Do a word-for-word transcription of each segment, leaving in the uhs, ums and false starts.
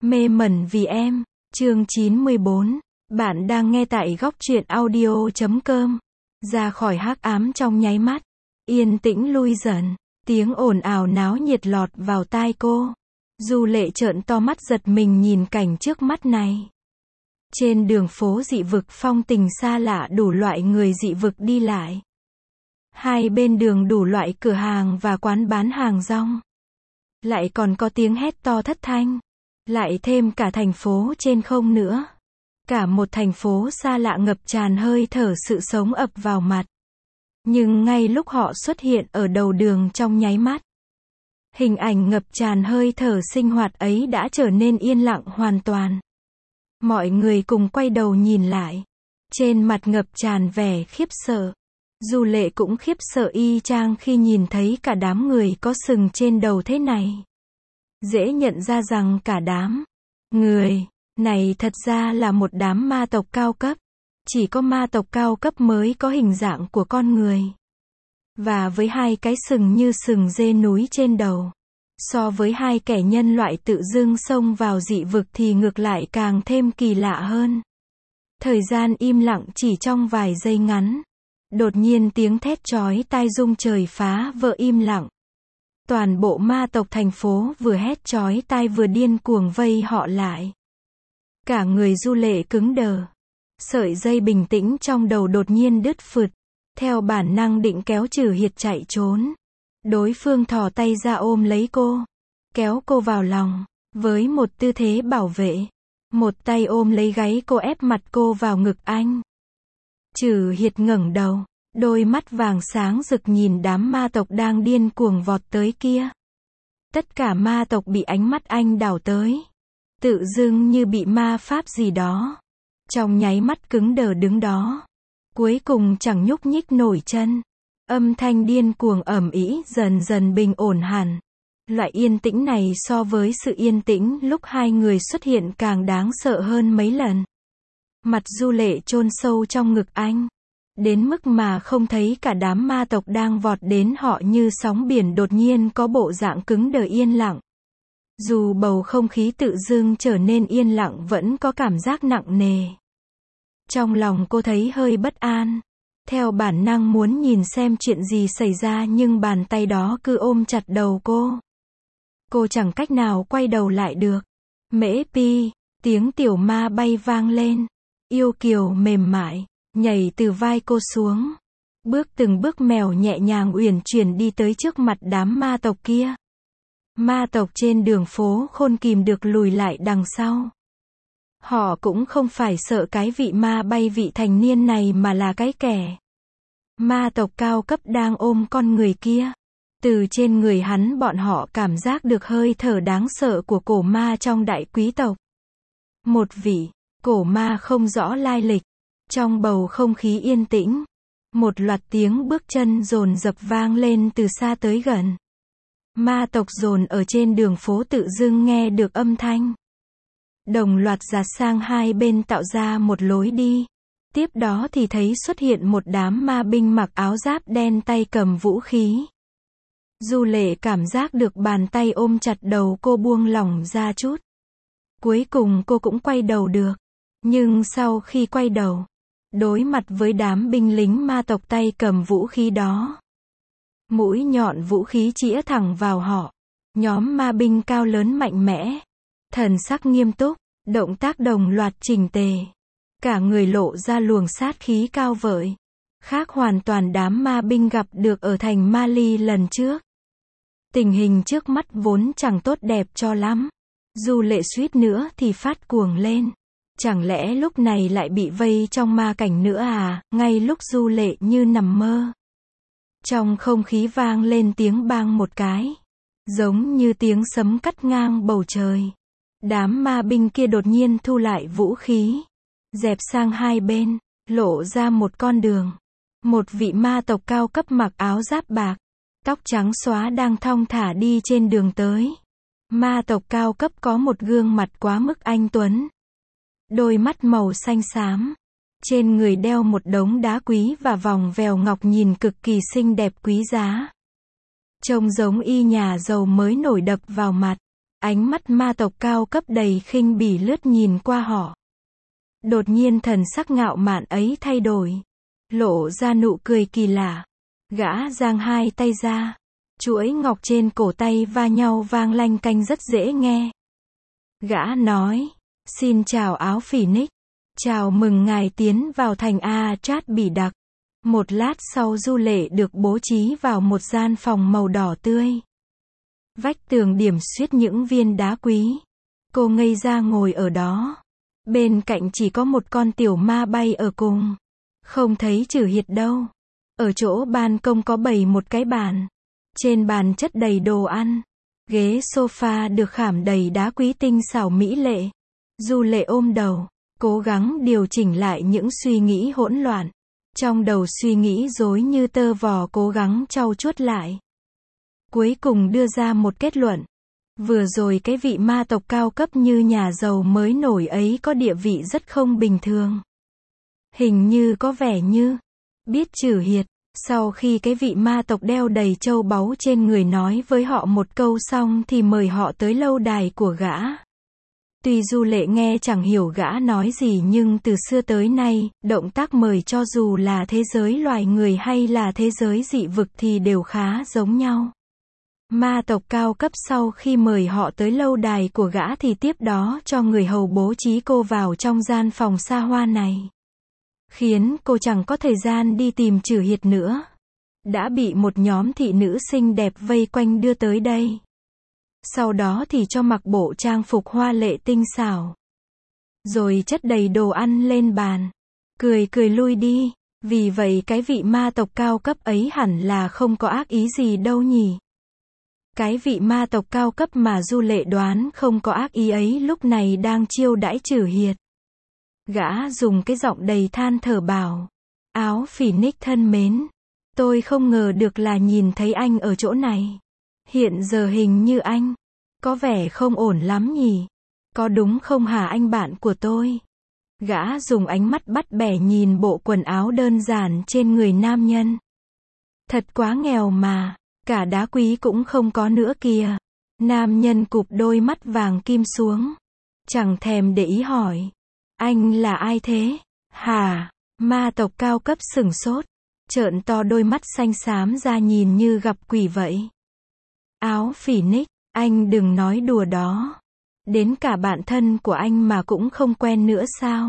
Mê mẩn vì em, chương chín mươi bốn. Bạn đang nghe tại góc truyện audio chấm com. Ra khỏi hắc ám trong nháy mắt, yên tĩnh lui dần, tiếng ồn ào náo nhiệt lọt vào tai cô. Du Lệ trợn to mắt giật mình nhìn cảnh trước mắt này. Trên đường phố dị vực phong tình xa lạ, đủ loại người dị vực đi lại. Hai bên đường đủ loại cửa hàng và quán bán hàng rong. Lại còn có tiếng hét to thất thanh. Lại thêm cả thành phố trên không nữa. Cả một thành phố xa lạ ngập tràn hơi thở sự sống ập vào mặt. Nhưng ngay lúc họ xuất hiện ở đầu đường trong nháy mắt, hình ảnh ngập tràn hơi thở sinh hoạt ấy đã trở nên yên lặng hoàn toàn. Mọi người cùng quay đầu nhìn lại. Trên mặt ngập tràn vẻ khiếp sợ. Du Lệ cũng khiếp sợ y chang khi nhìn thấy cả đám người có sừng trên đầu thế này. Dễ nhận ra rằng cả đám người này thật ra là một đám ma tộc cao cấp. Chỉ có ma tộc cao cấp mới có hình dạng của con người. Và với hai cái sừng như sừng dê núi trên đầu. So với hai kẻ nhân loại tự dưng xông vào dị vực thì ngược lại càng thêm kỳ lạ hơn. Thời gian im lặng chỉ trong vài giây ngắn. Đột nhiên tiếng thét chói tai rung trời phá vỡ im lặng. Toàn bộ ma tộc thành phố vừa hét chói tai vừa điên cuồng vây họ lại. Cả người Du Lệ cứng đờ. Sợi dây bình tĩnh trong đầu đột nhiên đứt phượt. Theo bản năng định kéo Trừ Hiệt chạy trốn. Đối phương thò tay ra ôm lấy cô. Kéo cô vào lòng. Với một tư thế bảo vệ. Một tay ôm lấy gáy cô ép mặt cô vào ngực anh. Trừ Hiệt ngẩng đầu. Đôi mắt vàng sáng rực nhìn đám ma tộc đang điên cuồng vọt tới kia. Tất cả ma tộc bị ánh mắt anh đảo tới. Tự dưng như bị ma pháp gì đó. Trong nháy mắt cứng đờ đứng đó. Cuối cùng chẳng nhúc nhích nổi chân. Âm thanh điên cuồng ầm ĩ dần dần bình ổn hẳn. Loại yên tĩnh này so với sự yên tĩnh lúc hai người xuất hiện càng đáng sợ hơn mấy lần. Mặt Du Lệ chôn sâu trong ngực anh. Đến mức mà không thấy cả đám ma tộc đang vọt đến họ như sóng biển đột nhiên có bộ dạng cứng đờ yên lặng. Dù bầu không khí tự dưng trở nên yên lặng vẫn có cảm giác nặng nề. Trong lòng cô thấy hơi bất an. Theo bản năng muốn nhìn xem chuyện gì xảy ra nhưng bàn tay đó cứ ôm chặt đầu cô. Cô chẳng cách nào quay đầu lại được. Mễ Pi, tiếng tiểu ma bay vang lên. Yêu kiều mềm mại, nhảy từ vai cô xuống. Bước từng bước mèo nhẹ nhàng uyển chuyển đi tới trước mặt đám ma tộc kia. Ma tộc trên đường phố khôn kìm được lùi lại đằng sau. Họ cũng không phải sợ cái vị ma bay vị thành niên này mà là cái kẻ ma tộc cao cấp đang ôm con người kia. Từ trên người hắn bọn họ cảm giác được hơi thở đáng sợ của cổ ma trong đại quý tộc. Một vị cổ ma không rõ lai lịch. Trong bầu không khí yên tĩnh, một loạt tiếng bước chân dồn dập vang lên từ xa tới gần. Ma tộc dồn ở trên đường phố tự dưng nghe được âm thanh. Đồng loạt dạt sang hai bên tạo ra một lối đi. Tiếp đó thì thấy xuất hiện một đám ma binh mặc áo giáp đen tay cầm vũ khí. Du Lệ cảm giác được bàn tay ôm chặt đầu cô buông lỏng ra chút. Cuối cùng cô cũng quay đầu được. Nhưng sau khi quay đầu, đối mặt với đám binh lính ma tộc tay cầm vũ khí đó. Mũi nhọn vũ khí chĩa thẳng vào họ. Nhóm ma binh cao lớn mạnh mẽ. Thần sắc nghiêm túc, động tác đồng loạt chỉnh tề. Cả người lộ ra luồng sát khí cao vời. Khác hoàn toàn đám ma binh gặp được ở thành Mali lần trước. Tình hình trước mắt vốn chẳng tốt đẹp cho lắm. Du Lệ suýt nữa thì phát cuồng lên. Chẳng lẽ lúc này lại bị vây trong ma cảnh nữa à, ngay lúc Du Lệ như nằm mơ. Trong không khí vang lên tiếng bang một cái. Giống như tiếng sấm cắt ngang bầu trời. Đám ma binh kia đột nhiên thu lại vũ khí. Dẹp sang hai bên, lộ ra một con đường. Một vị ma tộc cao cấp mặc áo giáp bạc. Tóc trắng xóa đang thong thả đi trên đường tới. Ma tộc cao cấp có một gương mặt quá mức anh tuấn. Đôi mắt màu xanh xám. Trên người đeo một đống đá quý và vòng vèo ngọc nhìn cực kỳ xinh đẹp quý giá. Trông giống y nhà giàu mới nổi đập vào mặt. Ánh mắt ma tộc cao cấp đầy khinh bỉ lướt nhìn qua họ. Đột nhiên thần sắc ngạo mạn ấy thay đổi. Lộ ra nụ cười kỳ lạ. Gã giang hai tay ra. Chuỗi ngọc trên cổ tay va nhau vang lanh canh rất dễ nghe. Gã nói, xin chào áo Phoenix. Chào mừng ngài tiến vào thành Atreides Bỉ Đặc. Một lát sau Du Lệ được bố trí vào một gian phòng màu đỏ tươi. Vách tường điểm xuyết những viên đá quý. Cô ngây ra ngồi ở đó. Bên cạnh chỉ có một con tiểu ma bay ở cùng. Không thấy Trử Hiệt đâu. Ở chỗ ban công có bày một cái bàn. Trên bàn chất đầy đồ ăn. Ghế sofa được khảm đầy đá quý tinh xảo mỹ lệ. Du Lệ ôm đầu, cố gắng điều chỉnh lại những suy nghĩ hỗn loạn. Trong đầu suy nghĩ rối như tơ vò cố gắng trau chuốt lại. Cuối cùng đưa ra một kết luận. Vừa rồi cái vị ma tộc cao cấp như nhà giàu mới nổi ấy có địa vị rất không bình thường. Hình như có vẻ như biết Trử Hiệt. Sau khi cái vị ma tộc đeo đầy châu báu trên người nói với họ một câu xong thì mời họ tới lâu đài của gã. Tuy Du Lệ nghe chẳng hiểu gã nói gì nhưng từ xưa tới nay, động tác mời cho dù là thế giới loài người hay là thế giới dị vực thì đều khá giống nhau. Ma tộc cao cấp sau khi mời họ tới lâu đài của gã thì tiếp đó cho người hầu bố trí cô vào trong gian phòng xa hoa này. Khiến cô chẳng có thời gian đi tìm Trử Hiệt nữa. Đã bị một nhóm thị nữ xinh đẹp vây quanh đưa tới đây. Sau đó thì cho mặc bộ trang phục hoa lệ tinh xảo. Rồi chất đầy đồ ăn lên bàn. Cười cười lui đi. Vì vậy cái vị ma tộc cao cấp ấy hẳn là không có ác ý gì đâu nhỉ. Cái vị ma tộc cao cấp mà Du Lệ đoán không có ác ý ấy lúc này đang chiêu đãi Trử Hiệt. Gã dùng cái giọng đầy than thở bảo. Áo Phoenix thân mến. Tôi không ngờ được là nhìn thấy anh ở chỗ này. Hiện giờ hình như anh có vẻ không ổn lắm nhỉ. Có đúng không hả anh bạn của tôi? Gã dùng ánh mắt bắt bẻ nhìn bộ quần áo đơn giản trên người nam nhân. Thật quá nghèo mà. Cả đá quý cũng không có nữa kìa. Nam nhân cụp đôi mắt vàng kim xuống. Chẳng thèm để ý hỏi. Anh là ai thế? Hả? Ma tộc cao cấp sửng sốt. Trợn to đôi mắt xanh xám ra nhìn như gặp quỷ vậy. Áo Phoenix, anh đừng nói đùa đó. Đến cả bạn thân của anh mà cũng không quen nữa sao?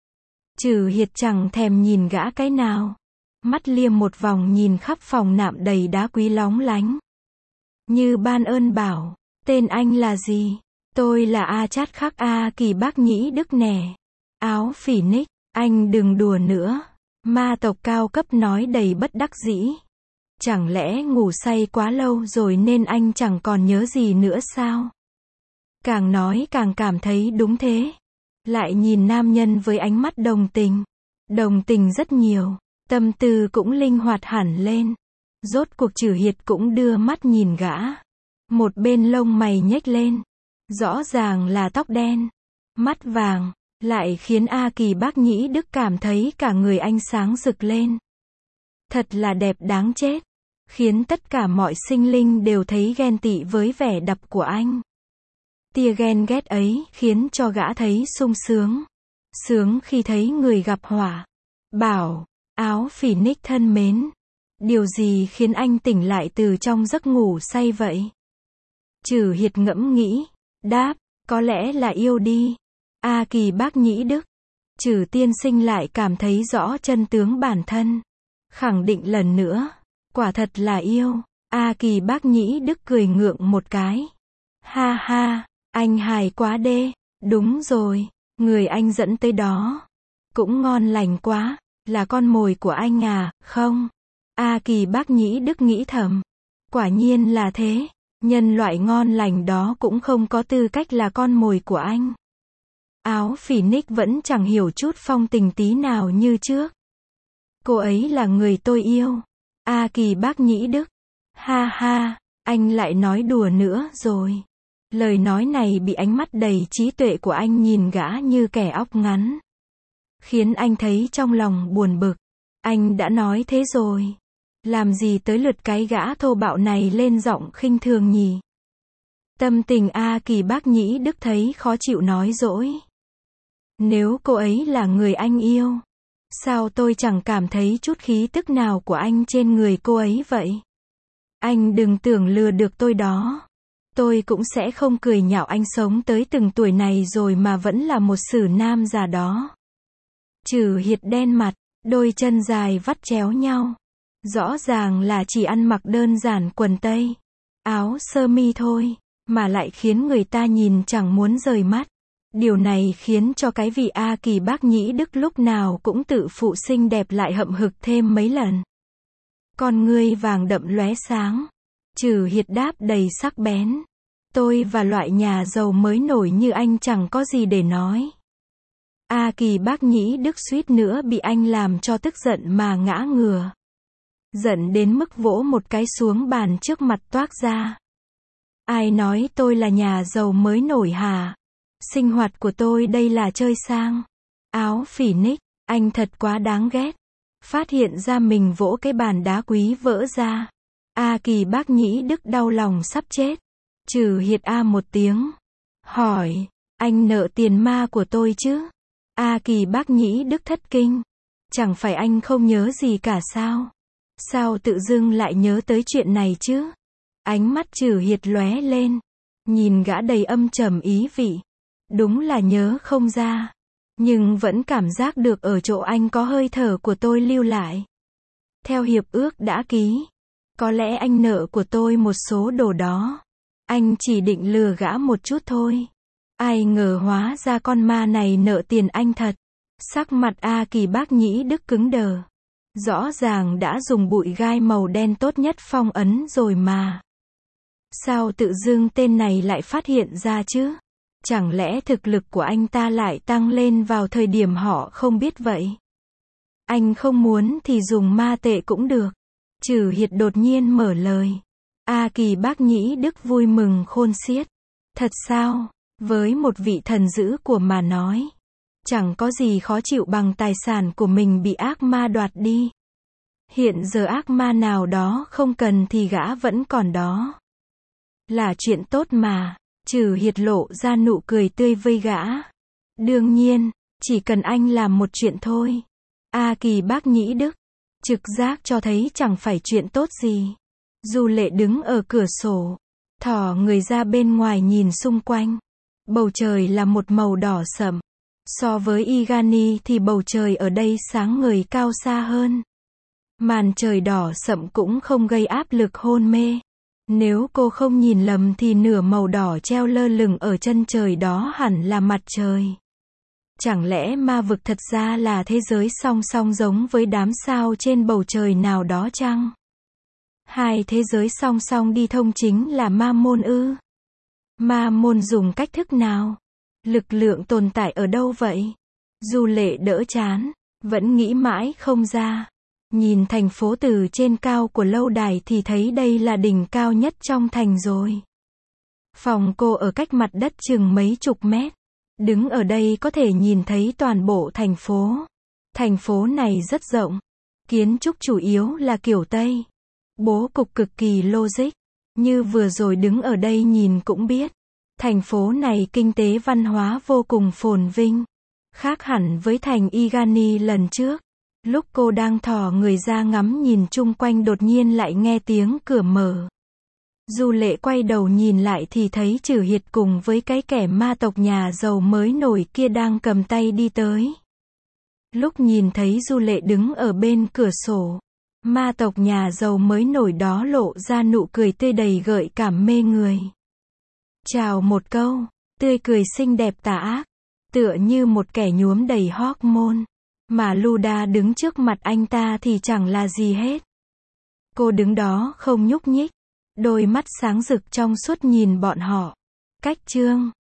Trử Hiệt chẳng thèm nhìn gã cái nào. Mắt liêm một vòng nhìn khắp phòng nạm đầy đá quý lóng lánh. Như ban ơn bảo, tên anh là gì? Tôi là A Chát Khắc A Kỳ Bác Nhĩ Đức nè. Áo Phoenix, anh đừng đùa nữa. Ma tộc cao cấp nói đầy bất đắc dĩ. Chẳng lẽ ngủ say quá lâu rồi nên anh chẳng còn nhớ gì nữa sao? Càng nói càng cảm thấy đúng thế. Lại nhìn nam nhân với ánh mắt đồng tình. Đồng tình rất nhiều. Tâm tư cũng linh hoạt hẳn lên. Rốt cuộc Trử Hiệt cũng đưa mắt nhìn gã. Một bên lông mày nhếch lên. Rõ ràng là tóc đen. Mắt vàng. Lại khiến A Kỳ Bác Nhĩ Đức cảm thấy cả người anh sáng rực lên. Thật là đẹp đáng chết. Khiến tất cả mọi sinh linh đều thấy ghen tị với vẻ đập của anh. Tia ghen ghét ấy khiến cho gã thấy sung sướng. Sướng khi thấy người gặp họa. Bảo, áo Phoenix thân mến. Điều gì khiến anh tỉnh lại từ trong giấc ngủ say vậy? Trử Hiệt ngẫm nghĩ. Đáp, có lẽ là yêu đi. A Kỳ Bác Nhĩ Đức. Trử tiên sinh lại cảm thấy rõ chân tướng bản thân. Khẳng định lần nữa. Quả thật là yêu. A Kỳ Bác Nhĩ Đức cười ngượng một cái. Ha ha, anh hài quá đê. Đúng rồi, người anh dẫn tới đó. Cũng ngon lành quá. Là con mồi của anh à, không? A Kỳ Bác Nhĩ Đức nghĩ thầm. Quả nhiên là thế. Nhân loại ngon lành đó cũng không có tư cách là con mồi của anh. Áo Phoenix vẫn chẳng hiểu chút phong tình tí nào như trước. Cô ấy là người tôi yêu. A Kỳ Bác Nhĩ Đức. Ha ha, anh lại nói đùa nữa rồi. Lời nói này bị ánh mắt đầy trí tuệ của anh nhìn gã như kẻ óc ngắn. Khiến anh thấy trong lòng buồn bực. Anh đã nói thế rồi. Làm gì tới lượt cái gã thô bạo này lên giọng khinh thường nhỉ? Tâm tình A Kỳ Bác Nhĩ Đức thấy khó chịu nói dỗi. Nếu cô ấy là người anh yêu, sao tôi chẳng cảm thấy chút khí tức nào của anh trên người cô ấy vậy? Anh đừng tưởng lừa được tôi đó. Tôi cũng sẽ không cười nhạo anh sống tới từng tuổi này rồi mà vẫn là một sử nam già đó. Trừ Hiệt đen mặt, đôi chân dài vắt chéo nhau. Rõ ràng là chỉ ăn mặc đơn giản quần tây, áo sơ mi thôi, mà lại khiến người ta nhìn chẳng muốn rời mắt. Điều này khiến cho cái vị A Kỳ Bác Nhĩ Đức lúc nào cũng tự phụ xinh đẹp lại hậm hực thêm mấy lần. Con ngươi vàng đậm lóe sáng. Trừ Hiệt đáp đầy sắc bén. Tôi và loại nhà giàu mới nổi như anh chẳng có gì để nói. A Kỳ Bác Nhĩ Đức suýt nữa bị anh làm cho tức giận mà ngã ngửa. Giận đến mức vỗ một cái xuống bàn trước mặt toác ra. Ai nói tôi là nhà giàu mới nổi hả? Sinh hoạt của tôi đây là chơi sang. Áo phỉ ních, anh thật quá đáng ghét. Phát hiện ra mình vỗ cái bàn đá quý vỡ ra. A Kỳ Bác Nhĩ Đức đau lòng sắp chết. Trừ Hiệt a một tiếng. Hỏi, anh nợ tiền ma của tôi chứ? A Kỳ Bác Nhĩ Đức thất kinh. Chẳng phải anh không nhớ gì cả sao? Sao tự dưng lại nhớ tới chuyện này chứ? Ánh mắt Trừ Hiệt lóe lên. Nhìn gã đầy âm trầm ý vị. Đúng là nhớ không ra. Nhưng vẫn cảm giác được ở chỗ anh có hơi thở của tôi lưu lại. Theo hiệp ước đã ký. Có lẽ anh nợ của tôi một số đồ đó. Anh chỉ định lừa gã một chút thôi. Ai ngờ hóa ra con ma này nợ tiền anh thật. Sắc mặt A Kỳ Bác Nhĩ Đức cứng đờ. Rõ ràng đã dùng bụi gai màu đen tốt nhất phong ấn rồi mà. Sao tự dưng tên này lại phát hiện ra chứ? Chẳng lẽ thực lực của anh ta lại tăng lên vào thời điểm họ không biết vậy? Anh không muốn thì dùng ma tệ cũng được. Trừ Hiệt đột nhiên mở lời. A Kỳ Bác Nhĩ Đức vui mừng khôn xiết. Thật sao? Với một vị thần dữ của mà nói. Chẳng có gì khó chịu bằng tài sản của mình bị ác ma đoạt đi. Hiện giờ ác ma nào đó không cần thì gã vẫn còn đó. Là chuyện tốt mà. Trừ Hiệt lộ ra nụ cười tươi với gã. Đương nhiên, chỉ cần anh làm một chuyện thôi. A Kỳ Bác Nhĩ Đức. Trực giác cho thấy chẳng phải chuyện tốt gì. Du Lệ đứng ở cửa sổ. Thò người ra bên ngoài nhìn xung quanh. Bầu trời là một màu đỏ sẫm. So với Igani thì bầu trời ở đây sáng ngời cao xa hơn. Màn trời đỏ sẫm cũng không gây áp lực hôn mê. Nếu cô không nhìn lầm thì nửa màu đỏ treo lơ lửng ở chân trời đó hẳn là mặt trời. Chẳng lẽ ma vực thật ra là thế giới song song giống với đám sao trên bầu trời nào đó chăng? Hai thế giới song song đi thông chính là ma môn ư? Ma môn dùng cách thức nào? Lực lượng tồn tại ở đâu vậy? Du Lệ đỡ chán, vẫn nghĩ mãi không ra. Nhìn thành phố từ trên cao của lâu đài thì thấy đây là đỉnh cao nhất trong thành rồi. Phòng cô ở cách mặt đất chừng mấy chục mét. Đứng ở đây có thể nhìn thấy toàn bộ thành phố. Thành phố này rất rộng. Kiến trúc chủ yếu là kiểu Tây. Bố cục cực kỳ logic. Như vừa rồi đứng ở đây nhìn cũng biết. Thành phố này kinh tế văn hóa vô cùng phồn vinh. Khác hẳn với thành Igani lần trước. Lúc cô đang thò người ra ngắm nhìn chung quanh đột nhiên lại nghe tiếng cửa mở. Du Lệ quay đầu nhìn lại thì thấy Trừ Hiệt cùng với cái kẻ ma tộc nhà giàu mới nổi kia đang cầm tay đi tới. Lúc nhìn thấy Du Lệ đứng ở bên cửa sổ, ma tộc nhà giàu mới nổi đó lộ ra nụ cười tươi đầy gợi cảm mê người. Chào một câu, tươi cười xinh đẹp tà ác, tựa như một kẻ nhuốm đầy hormone. Mà Luda đứng trước mặt anh ta thì chẳng là gì hết. Cô đứng đó không nhúc nhích, đôi mắt sáng rực trong suốt nhìn bọn họ. Cách chương